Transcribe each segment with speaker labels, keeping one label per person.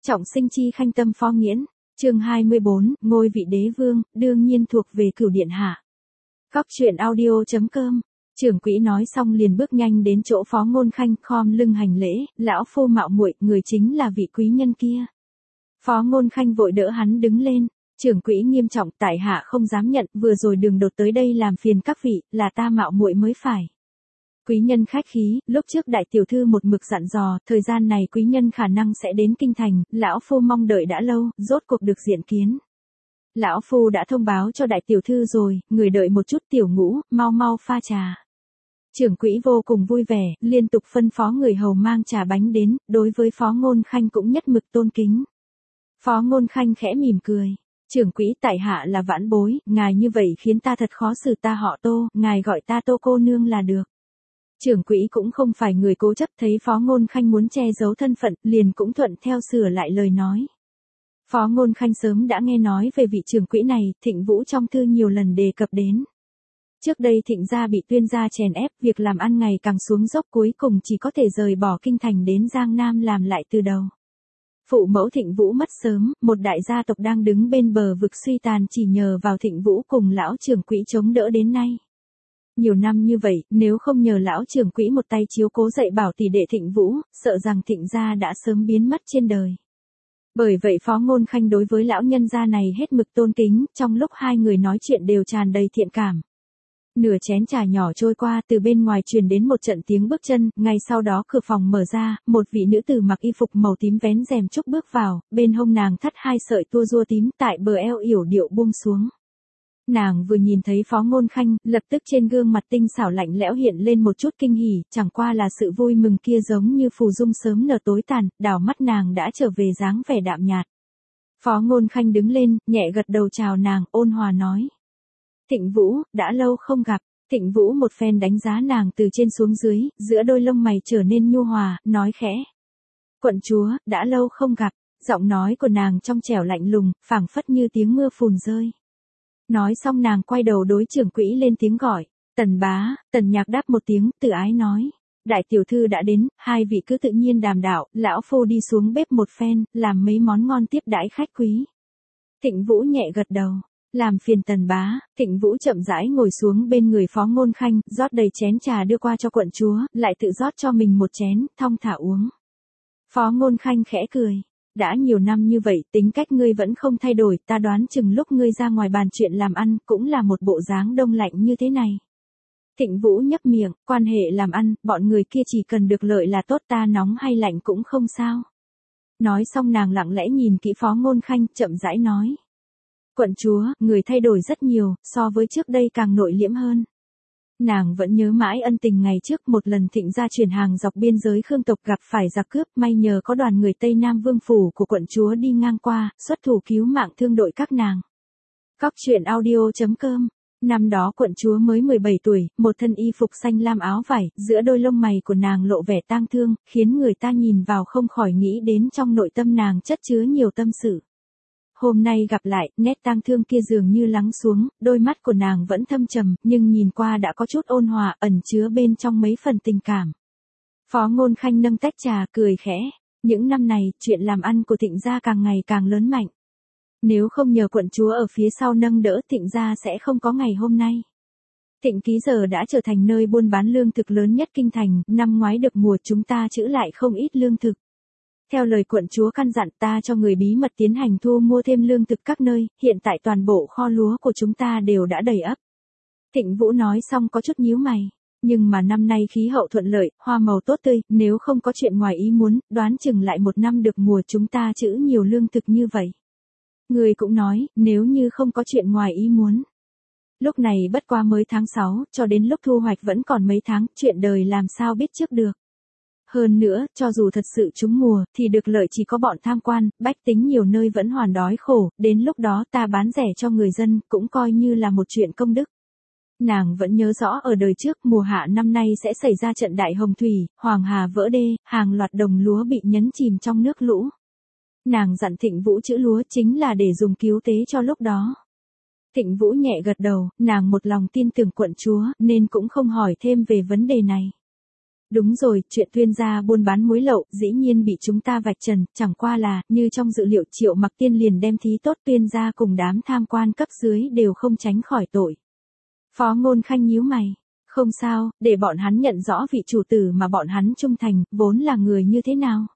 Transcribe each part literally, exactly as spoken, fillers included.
Speaker 1: Trọng sinh chi khanh tâm phó nghiễn, chương hai mươi bốn, ngôi vị đế vương, đương nhiên thuộc về Cửu điện hạ. Góc truyện audio.com, trưởng quỹ nói xong liền bước nhanh đến chỗ Phó Ngôn Khanh, khom lưng hành lễ, lão phu mạo muội, người chính là vị quý nhân kia. Phó Ngôn Khanh vội đỡ hắn đứng lên, trưởng quỹ nghiêm trọng, tại hạ không dám nhận, vừa rồi đường đột tới đây làm phiền các vị, là ta mạo muội mới phải. Quý nhân khách khí, lúc trước đại tiểu thư một mực dặn dò, thời gian này quý nhân khả năng sẽ đến kinh thành, lão phu mong đợi đã lâu, rốt cuộc được diện kiến. Lão phu đã thông báo cho đại tiểu thư rồi, người đợi một chút tiểu ngũ, mau mau pha trà. Trưởng quỹ vô cùng vui vẻ, liên tục phân phó người hầu mang trà bánh đến, đối với Phó Ngôn Khanh cũng nhất mực tôn kính. Phó Ngôn Khanh khẽ mỉm cười. Trưởng quỹ tại hạ là vãn bối, ngài như vậy khiến ta thật khó xử, ta họ Tô, ngài gọi ta Tô cô nương là được. Trưởng quỹ cũng không phải người cố chấp, thấy Phó Ngôn Khanh muốn che giấu thân phận, liền cũng thuận theo sửa lại lời nói. Phó Ngôn Khanh sớm đã nghe nói về vị trưởng quỹ này, Thịnh Vũ trong thư nhiều lần đề cập đến. Trước đây Thịnh gia bị Tuyên gia chèn ép, việc làm ăn ngày càng xuống dốc, cuối cùng chỉ có thể rời bỏ kinh thành đến Giang Nam làm lại từ đầu. Phụ mẫu Thịnh Vũ mất sớm, một đại gia tộc đang đứng bên bờ vực suy tàn chỉ nhờ vào Thịnh Vũ cùng lão trưởng quỹ chống đỡ đến nay. Nhiều năm như vậy, nếu không nhờ lão trưởng quỹ một tay chiếu cố dạy bảo tỷ đệ Thịnh Vũ, sợ rằng Thịnh gia đã sớm biến mất trên đời. Bởi vậy Phó Ngôn Khanh đối với lão nhân gia này hết mực tôn kính, trong lúc hai người nói chuyện đều tràn đầy thiện cảm. Nửa chén trà nhỏ trôi qua, từ bên ngoài truyền đến một trận tiếng bước chân, ngay sau đó cửa phòng mở ra, một vị nữ tử mặc y phục màu tím vén rèm trúc bước vào, bên hông nàng thắt hai sợi tua rua tím, tại bờ eo yểu điệu buông xuống. Nàng vừa nhìn thấy Phó Ngôn Khanh, lập tức trên gương mặt tinh xảo lạnh lẽo hiện lên một chút kinh hỉ, chẳng qua là sự vui mừng kia giống như phù dung sớm nở tối tàn, đảo mắt nàng đã trở về dáng vẻ đạm nhạt. Phó Ngôn Khanh đứng lên, nhẹ gật đầu chào nàng, ôn hòa nói. Thịnh Vũ, đã lâu không gặp. Thịnh Vũ một phen đánh giá nàng từ trên xuống dưới, giữa đôi lông mày trở nên nhu hòa, nói khẽ. Quận chúa, đã lâu không gặp. Giọng nói của nàng trong trẻo lạnh lùng, phảng phất như tiếng mưa phùn rơi. Nói xong nàng quay đầu đối trưởng quỹ lên tiếng gọi. Tần bá, Tần Nhạc đáp một tiếng, tự ái nói. Đại tiểu thư đã đến, hai vị cứ tự nhiên đàm đạo, lão phu đi xuống bếp một phen, làm mấy món ngon tiếp đãi khách quý. Thịnh Vũ nhẹ gật đầu. Làm phiền Tần bá. Thịnh Vũ chậm rãi ngồi xuống bên người Phó Ngôn Khanh, rót đầy chén trà đưa qua cho quận chúa, lại tự rót cho mình một chén, thong thả uống. Phó Ngôn Khanh khẽ cười. Đã nhiều năm như vậy, tính cách ngươi vẫn không thay đổi, ta đoán chừng lúc ngươi ra ngoài bàn chuyện làm ăn, cũng là một bộ dáng đông lạnh như thế này. Thịnh Vũ nhấp miệng, quan hệ làm ăn, bọn người kia chỉ cần được lợi là tốt, ta nóng hay lạnh cũng không sao. Nói xong nàng lặng lẽ nhìn kỹ Phó Ngôn Khanh, chậm rãi nói. Quận chúa, người thay đổi rất nhiều, so với trước đây càng nội liễm hơn. Nàng vẫn nhớ mãi ân tình ngày trước, một lần Thịnh gia chuyển hàng dọc biên giới Khương tộc gặp phải giặc cướp, may nhờ có đoàn người Tây Nam Vương phủ của quận chúa đi ngang qua, xuất thủ cứu mạng thương đội các nàng. Góc truyện audio.com. Năm đó quận chúa mới mười bảy tuổi, một thân y phục xanh lam áo vải, giữa đôi lông mày của nàng lộ vẻ tang thương, khiến người ta nhìn vào không khỏi nghĩ đến trong nội tâm nàng chất chứa nhiều tâm sự. Hôm nay gặp lại, nét tang thương kia dường như lắng xuống, đôi mắt của nàng vẫn thâm trầm, nhưng nhìn qua đã có chút ôn hòa, ẩn chứa bên trong mấy phần tình cảm. Phó Ngôn Khanh nâng tách trà, cười khẽ. Những năm này, chuyện làm ăn của Thịnh gia càng ngày càng lớn mạnh. Nếu không nhờ quận chúa ở phía sau nâng đỡ, Thịnh gia sẽ không có ngày hôm nay. Thịnh Ký giờ đã trở thành nơi buôn bán lương thực lớn nhất kinh thành, năm ngoái được mùa chúng ta trữ lại không ít lương thực. Theo lời quận chúa căn dặn, ta cho người bí mật tiến hành thu mua thêm lương thực các nơi, hiện tại toàn bộ kho lúa của chúng ta đều đã đầy ắp. Thịnh Vũ nói xong có chút nhíu mày. Nhưng mà năm nay khí hậu thuận lợi, hoa màu tốt tươi, nếu không có chuyện ngoài ý muốn, đoán chừng lại một năm được mùa chúng ta trữ nhiều lương thực như vậy. Người cũng nói, nếu như không có chuyện ngoài ý muốn. Lúc này bất qua mới tháng sáu, cho đến lúc thu hoạch vẫn còn mấy tháng, chuyện đời làm sao biết trước được. Hơn nữa, cho dù thật sự trúng mùa, thì được lợi chỉ có bọn tham quan, bách tính nhiều nơi vẫn hoàn đói khổ, đến lúc đó ta bán rẻ cho người dân, cũng coi như là một chuyện công đức. Nàng vẫn nhớ rõ ở đời trước, mùa hạ năm nay sẽ xảy ra trận đại hồng thủy, Hoàng Hà vỡ đê, hàng loạt đồng lúa bị nhấn chìm trong nước lũ. Nàng dặn Thịnh Vũ trữ lúa chính là để dùng cứu tế cho lúc đó. Thịnh Vũ nhẹ gật đầu, nàng một lòng tin tưởng quận chúa, nên cũng không hỏi thêm về vấn đề này. Đúng rồi, chuyện Tuyên gia buôn bán muối lậu, dĩ nhiên bị chúng ta vạch trần, chẳng qua là, như trong dự liệu Triệu Mặc Tiên liền đem thí tốt Tuyên gia cùng đám tham quan cấp dưới đều không tránh khỏi tội. Phó Ngôn Khanh nhíu mày. Không sao, để bọn hắn nhận rõ vị chủ tử mà bọn hắn trung thành, vốn là người như thế nào.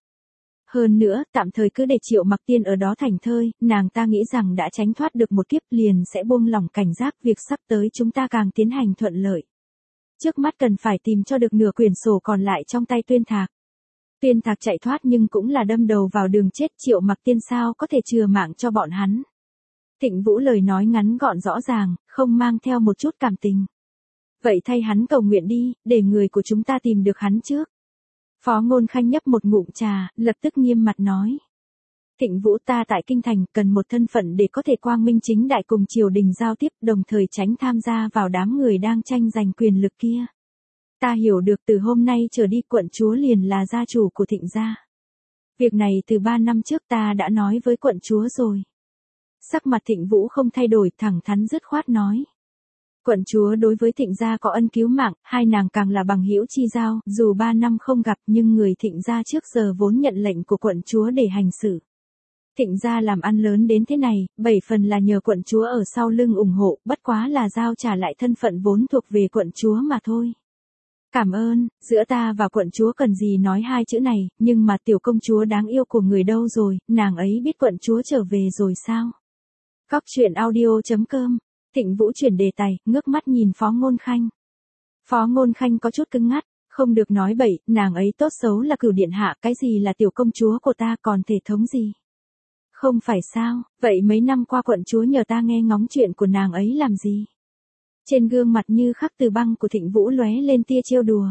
Speaker 1: Hơn nữa, tạm thời cứ để Triệu Mặc Tiên ở đó thảnh thơi, nàng ta nghĩ rằng đã tránh thoát được một kiếp liền sẽ buông lỏng cảnh giác việc sắp tới chúng ta càng tiến hành thuận lợi. Trước mắt cần phải tìm cho được nửa quyển sổ còn lại trong tay Tuyên Thạc. Tuyên Thạc chạy thoát nhưng cũng là đâm đầu vào đường chết, Triệu Mặc Tiên sao có thể chừa mạng cho bọn hắn. Thịnh Vũ lời nói ngắn gọn rõ ràng, không mang theo một chút cảm tình. Vậy thay hắn cầu nguyện đi, để người của chúng ta tìm được hắn trước. Phó Ngôn Khanh nhấp một ngụm trà, lập tức nghiêm mặt nói. Thịnh Vũ, ta tại Kinh Thành cần một thân phận để có thể quang minh chính đại cùng triều đình giao tiếp, đồng thời tránh tham gia vào đám người đang tranh giành quyền lực kia. Ta hiểu được từ hôm nay trở đi quận chúa liền là gia chủ của Thịnh gia. Việc này từ ba năm trước ta đã nói với quận chúa rồi. Sắc mặt Thịnh Vũ không thay đổi, thẳng thắn dứt khoát nói. Quận chúa đối với Thịnh gia có ân cứu mạng, hai nàng càng là bằng hữu chi giao, dù ba năm không gặp nhưng người Thịnh gia trước giờ vốn nhận lệnh của quận chúa để hành xử. Thịnh gia làm ăn lớn đến thế này, bảy phần là nhờ quận chúa ở sau lưng ủng hộ, bất quá là giao trả lại thân phận vốn thuộc về quận chúa mà thôi. Cảm ơn, giữa ta và quận chúa cần gì nói hai chữ này, nhưng mà tiểu công chúa đáng yêu của người đâu rồi, nàng ấy biết quận chúa trở về rồi sao? Cóc truyện audio chấm com. Thịnh Vũ chuyển đề tài, ngước mắt nhìn Phó Ngôn Khanh. Phó Ngôn Khanh có chút cứng ngắt, không được nói bậy, nàng ấy tốt xấu là cửu điện hạ, cái gì là tiểu công chúa của ta còn thể thống gì? Không phải sao, vậy mấy năm qua quận chúa nhờ ta nghe ngóng chuyện của nàng ấy làm gì? Trên gương mặt như khắc từ băng của Thịnh Vũ lóe lên tia trêu đùa.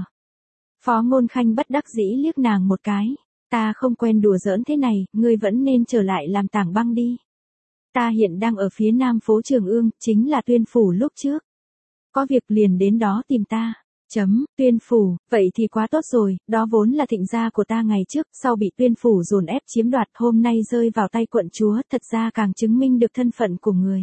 Speaker 1: Phó Ngôn Khanh bất đắc dĩ liếc nàng một cái, ta không quen đùa giỡn thế này, ngươi vẫn nên trở lại làm tảng băng đi. Ta hiện đang ở phía nam phố Trường Ương, chính là Tuyên phủ lúc trước. Có việc liền đến đó tìm ta. Chấm, Tuyên phủ, vậy thì quá tốt rồi, đó vốn là Thịnh gia của ta ngày trước, sau bị Tuyên phủ dồn ép chiếm đoạt, hôm nay rơi vào tay quận chúa, thật ra càng chứng minh được thân phận của người.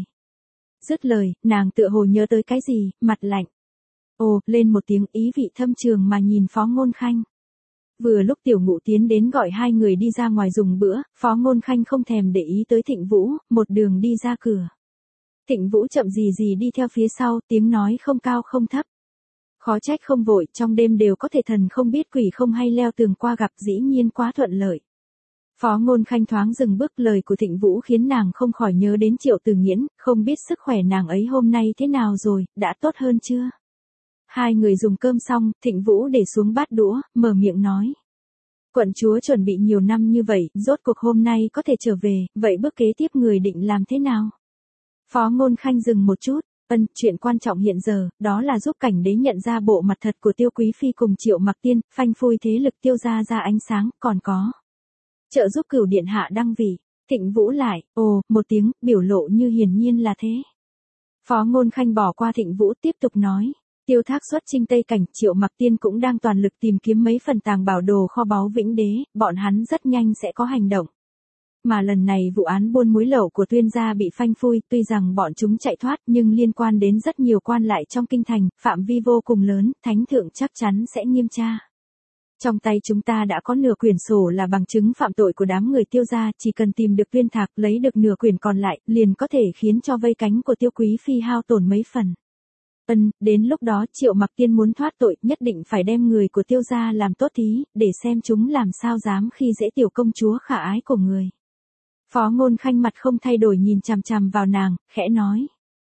Speaker 1: Dứt lời, nàng tựa hồ nhớ tới cái gì, mặt lạnh. Ồ, lên một tiếng ý vị thâm trường mà nhìn Phó Ngôn Khanh. Vừa lúc Tiểu Ngụ tiến đến gọi hai người đi ra ngoài dùng bữa, Phó Ngôn Khanh không thèm để ý tới Thịnh Vũ, một đường đi ra cửa. Thịnh Vũ chậm gì gì đi theo phía sau, tiếng nói không cao không thấp. Khó trách không vội, trong đêm đều có thể thần không biết quỷ không hay leo tường qua gặp, dĩ nhiên quá thuận lợi. Phó Ngôn Khanh thoáng dừng bước, lời của Thịnh Vũ khiến nàng không khỏi nhớ đến Triệu Từ Nghiễn, không biết sức khỏe nàng ấy hôm nay thế nào rồi, đã tốt hơn chưa? Hai người dùng cơm xong, Thịnh Vũ để xuống bát đũa, mở miệng nói. Quận chúa chuẩn bị nhiều năm như vậy, rốt cuộc hôm nay có thể trở về, vậy bước kế tiếp người định làm thế nào? Phó Ngôn Khanh dừng một chút, ân, chuyện quan trọng hiện giờ, đó là giúp cảnh đế nhận ra bộ mặt thật của Tiêu Quý Phi cùng Triệu Mặc Tiên, phanh phui thế lực Tiêu gia ra ánh sáng, còn có. Trợ giúp cửu điện hạ đăng vị. Thịnh Vũ lại, ồ, một tiếng, biểu lộ như hiển nhiên là thế. Phó Ngôn Khanh bỏ qua Thịnh Vũ tiếp tục nói. Tiêu Thác xuất chinh Tây Cảnh, Triệu Mặc Tiên cũng đang toàn lực tìm kiếm mấy phần tàng bảo đồ kho báu Vĩnh Đế, bọn hắn rất nhanh sẽ có hành động. Mà lần này vụ án buôn muối lậu của Tuyên gia bị phanh phui, tuy rằng bọn chúng chạy thoát nhưng liên quan đến rất nhiều quan lại trong kinh thành, phạm vi vô cùng lớn, thánh thượng chắc chắn sẽ nghiêm tra. Trong tay chúng ta đã có nửa quyển sổ là bằng chứng phạm tội của đám người Tiêu gia, chỉ cần tìm được Tuyên Thạc, lấy được nửa quyển còn lại, liền có thể khiến cho vây cánh của Tiêu Quý Phi hao tổn mấy phần. Ân, đến lúc đó Triệu Mặc Tiên muốn thoát tội, nhất định phải đem người của Tiêu gia làm tốt thí, để xem chúng làm sao dám khi dễ tiểu công chúa khả ái của người. Phó Ngôn Khanh mặt không thay đổi nhìn chằm chằm vào nàng, khẽ nói.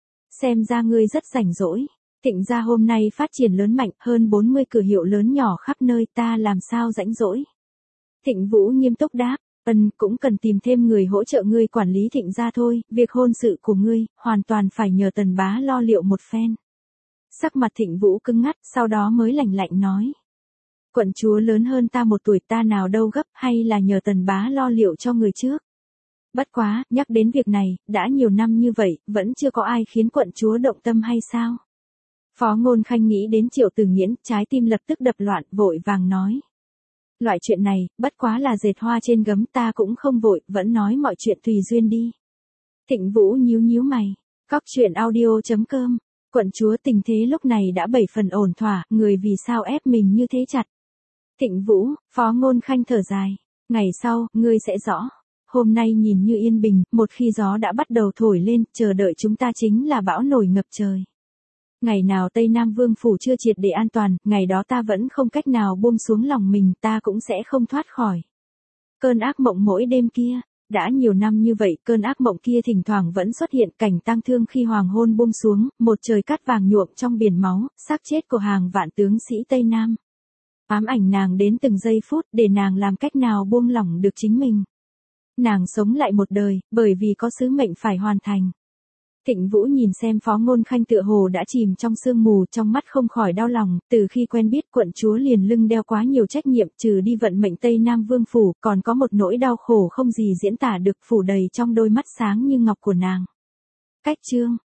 Speaker 1: Xem ra ngươi rất rảnh rỗi. Thịnh gia hôm nay phát triển lớn mạnh, hơn bốn mươi cửa hiệu lớn nhỏ khắp nơi, ta làm sao rảnh rỗi. Thịnh Vũ nghiêm túc đáp, ân, cũng cần tìm thêm người hỗ trợ ngươi quản lý Thịnh gia thôi, việc hôn sự của ngươi, hoàn toàn phải nhờ Tần bá lo liệu một phen. Sắc mặt Thịnh Vũ cứng ngắt, sau đó mới lạnh lạnh nói. Quận chúa lớn hơn ta một tuổi, ta nào đâu gấp, hay là nhờ Tần bá lo liệu cho người trước. Bất quá, nhắc đến việc này, đã nhiều năm như vậy, vẫn chưa có ai khiến quận chúa động tâm hay sao? Phó Ngôn Khanh nghĩ đến Triệu Từ Nghiễn, trái tim lập tức đập loạn, vội vàng nói. Loại chuyện này, bất quá là dệt hoa trên gấm, ta cũng không vội, vẫn nói mọi chuyện tùy duyên đi. Thịnh Vũ nhíu nhíu mày. Cóc truyện audio chấm com. Quận chúa, tình thế lúc này đã bảy phần ổn thỏa, người vì sao ép mình như thế chặt. Thịnh Vũ, Phó Ngôn Khanh thở dài. Ngày sau, ngươi sẽ rõ. Hôm nay nhìn như yên bình, một khi gió đã bắt đầu thổi lên, chờ đợi chúng ta chính là bão nổi ngập trời. Ngày nào Tây Nam Vương Phủ chưa triệt để an toàn, ngày đó ta vẫn không cách nào buông xuống lòng mình, ta cũng sẽ không thoát khỏi cơn ác mộng mỗi đêm kia. Đã nhiều năm như vậy, cơn ác mộng kia thỉnh thoảng vẫn xuất hiện, cảnh tang thương khi hoàng hôn buông xuống, một trời cát vàng nhuộm trong biển máu, xác chết của hàng vạn tướng sĩ Tây Nam. Ám ảnh nàng đến từng giây phút, để nàng làm cách nào buông lỏng được chính mình. Nàng sống lại một đời, bởi vì có sứ mệnh phải hoàn thành. Thịnh Vũ nhìn xem Phó Ngôn Khanh tựa hồ đã chìm trong sương mù, trong mắt không khỏi đau lòng, từ khi quen biết quận chúa liền lưng đeo quá nhiều trách nhiệm, trừ đi vận mệnh Tây Nam Vương Phủ, còn có một nỗi đau khổ không gì diễn tả được phủ đầy trong đôi mắt sáng như ngọc của nàng. Cách chương